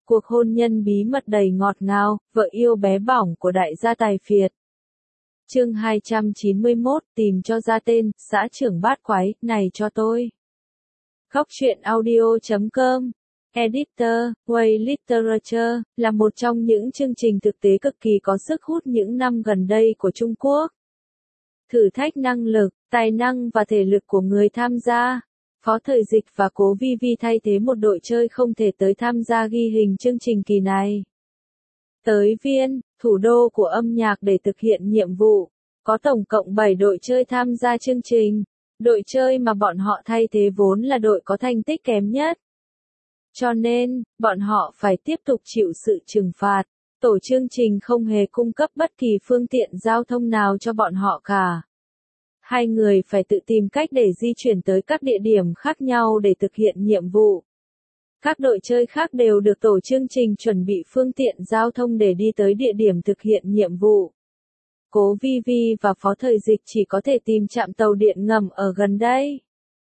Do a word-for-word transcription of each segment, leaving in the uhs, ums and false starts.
Cuộc hôn nhân bí mật đầy ngọt ngào, vợ yêu bé bỏng của đại gia tài phiệt. Chương hai trăm chín mươi mốt, tìm cho ra tên, xã trưởng bát quái, này cho tôi. Góc truyện audio chấm com, Editor, Way Literature, là một trong những chương trình thực tế cực kỳ có sức hút những năm gần đây của Trung Quốc. Thử thách năng lực, tài năng và thể lực của người tham gia. Phó Thời Dịch và Cố Vi Vi thay thế một đội chơi không thể tới tham gia ghi hình chương trình kỳ này. Tới Viên, thủ đô của âm nhạc để thực hiện nhiệm vụ, có tổng cộng bảy đội chơi tham gia chương trình. Đội chơi mà bọn họ thay thế vốn là đội có thành tích kém nhất. Cho nên, bọn họ phải tiếp tục chịu sự trừng phạt. Tổ chương trình không hề cung cấp bất kỳ phương tiện giao thông nào cho bọn họ cả. Hai người phải tự tìm cách để di chuyển tới các địa điểm khác nhau để thực hiện nhiệm vụ. Các đội chơi khác đều được tổ chương trình chuẩn bị phương tiện giao thông để đi tới địa điểm thực hiện nhiệm vụ. Cố Vi Vi và Phó Thời Dịch chỉ có thể tìm trạm tàu điện ngầm ở gần đây.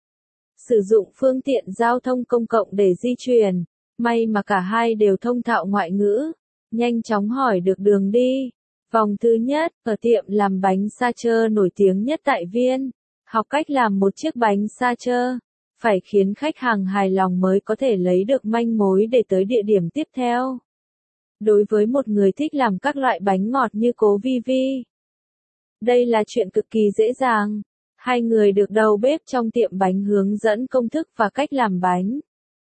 Sử dụng phương tiện giao thông công cộng để di chuyển, may mà cả hai đều thông thạo ngoại ngữ, nhanh chóng hỏi được đường đi. Vòng thứ nhất, ở tiệm làm bánh sa chơ nổi tiếng nhất tại Viên, học cách làm một chiếc bánh sa chơ, phải khiến khách hàng hài lòng mới có thể lấy được manh mối để tới địa điểm tiếp theo. Đối với một người thích làm các loại bánh ngọt như Cố Vi Vi, đây là chuyện cực kỳ dễ dàng. Hai người được đầu bếp trong tiệm bánh hướng dẫn công thức và cách làm bánh.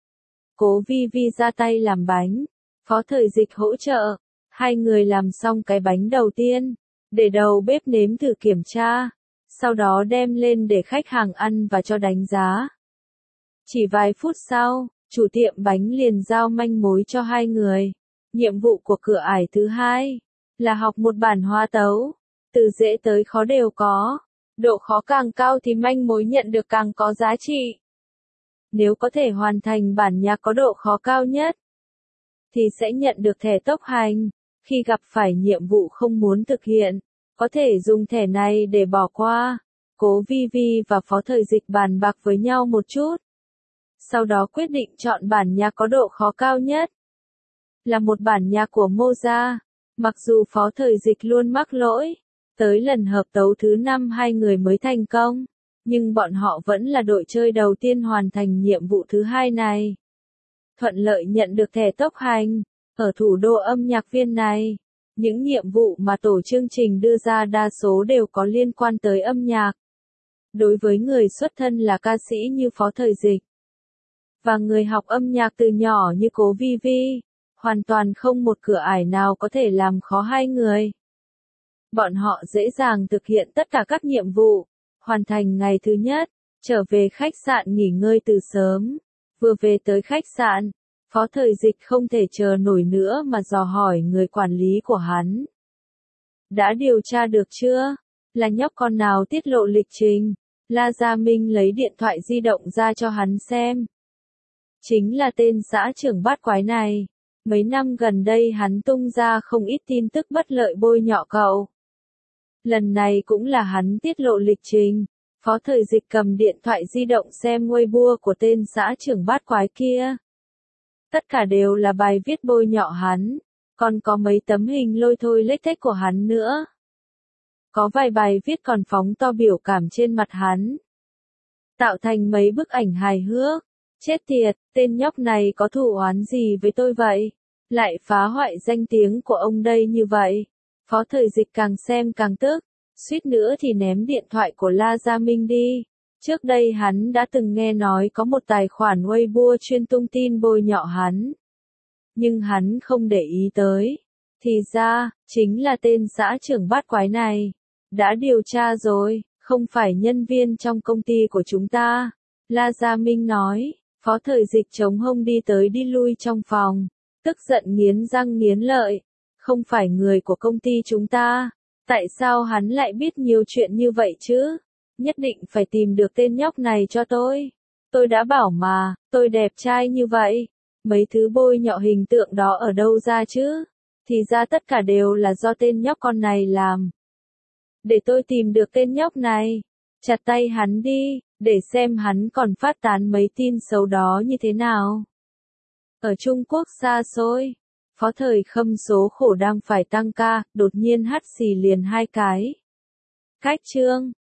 Cố Vi Vi ra tay làm bánh, Phó Thời Dịch hỗ trợ. Hai người làm xong cái bánh đầu tiên, để đầu bếp nếm thử kiểm tra, sau đó đem lên để khách hàng ăn và cho đánh giá. Chỉ vài phút sau, chủ tiệm bánh liền giao manh mối cho hai người. Nhiệm vụ của cửa ải thứ hai là học một bản hòa tấu, từ dễ tới khó đều có. Độ khó càng cao thì manh mối nhận được càng có giá trị. Nếu có thể hoàn thành bản nhạc có độ khó cao nhất, thì sẽ nhận được thẻ tốc hành. Khi gặp phải nhiệm vụ không muốn thực hiện, có thể dùng thẻ này để bỏ qua. Cố Vi Vi và Phó Thời Dịch bàn bạc với nhau một chút. Sau đó quyết định chọn bản nhạc có độ khó cao nhất. Là một bản nhạc của Mozart. Mặc dù Phó Thời Dịch luôn mắc lỗi, tới lần hợp tấu thứ năm hai người mới thành công, nhưng bọn họ vẫn là đội chơi đầu tiên hoàn thành nhiệm vụ thứ hai này. Thuận lợi nhận được thẻ tốc hành. Ở thủ đô âm nhạc Viên này, những nhiệm vụ mà tổ chương trình đưa ra đa số đều có liên quan tới âm nhạc. Đối với người xuất thân là ca sĩ như Phó Thời Dịch, và người học âm nhạc từ nhỏ như Cố Vi Vi, hoàn toàn không một cửa ải nào có thể làm khó hai người. Bọn họ dễ dàng thực hiện tất cả các nhiệm vụ, hoàn thành ngày thứ nhất, trở về khách sạn nghỉ ngơi từ sớm. Vừa về tới khách sạn, Phó Thời Dịch không thể chờ nổi nữa mà dò hỏi người quản lý của hắn. Đã điều tra được chưa? Là nhóc con nào tiết lộ lịch trình? La Gia Minh lấy điện thoại di động ra cho hắn xem. Chính là tên xã trưởng bát quái này. Mấy năm gần đây hắn tung ra không ít tin tức bất lợi bôi nhọ cậu. Lần này cũng là hắn tiết lộ lịch trình. Phó Thời Dịch cầm điện thoại di động xem Weibo của tên xã trưởng bát quái kia. Tất cả đều là bài viết bôi nhọ hắn, còn có mấy tấm hình lôi thôi lếch thếch của hắn nữa. Có vài bài viết còn phóng to biểu cảm trên mặt hắn, tạo thành mấy bức ảnh hài hước. Chết tiệt, tên nhóc này có thù oán gì với tôi vậy? Lại phá hoại danh tiếng của ông đây như vậy. Phó Thời Dịch càng xem càng tức, suýt nữa thì ném điện thoại của La Gia Minh đi. Trước đây hắn đã từng nghe nói có một tài khoản Weibo chuyên tung tin bôi nhọ hắn. Nhưng hắn không để ý tới. Thì ra, chính là tên xã trưởng bát quái này. Đã điều tra rồi, không phải nhân viên trong công ty của chúng ta. La Gia Minh nói. Phó Thời Dịch chống hông đi tới đi lui trong phòng, tức giận nghiến răng nghiến lợi. Không phải người của công ty chúng ta. Tại sao hắn lại biết nhiều chuyện như vậy chứ? Nhất định phải tìm được tên nhóc này cho tôi. Tôi đã bảo mà, tôi đẹp trai như vậy. Mấy thứ bôi nhọ hình tượng đó ở đâu ra chứ? Thì ra tất cả đều là do tên nhóc con này làm. Để tôi tìm được tên nhóc này. Chặt tay hắn đi, để xem hắn còn phát tán mấy tin xấu đó như thế nào. Ở Trung Quốc xa xôi, Phó Thời Khâm số khổ đang phải tăng ca, đột nhiên hắt xì liền hai cái. Cách chương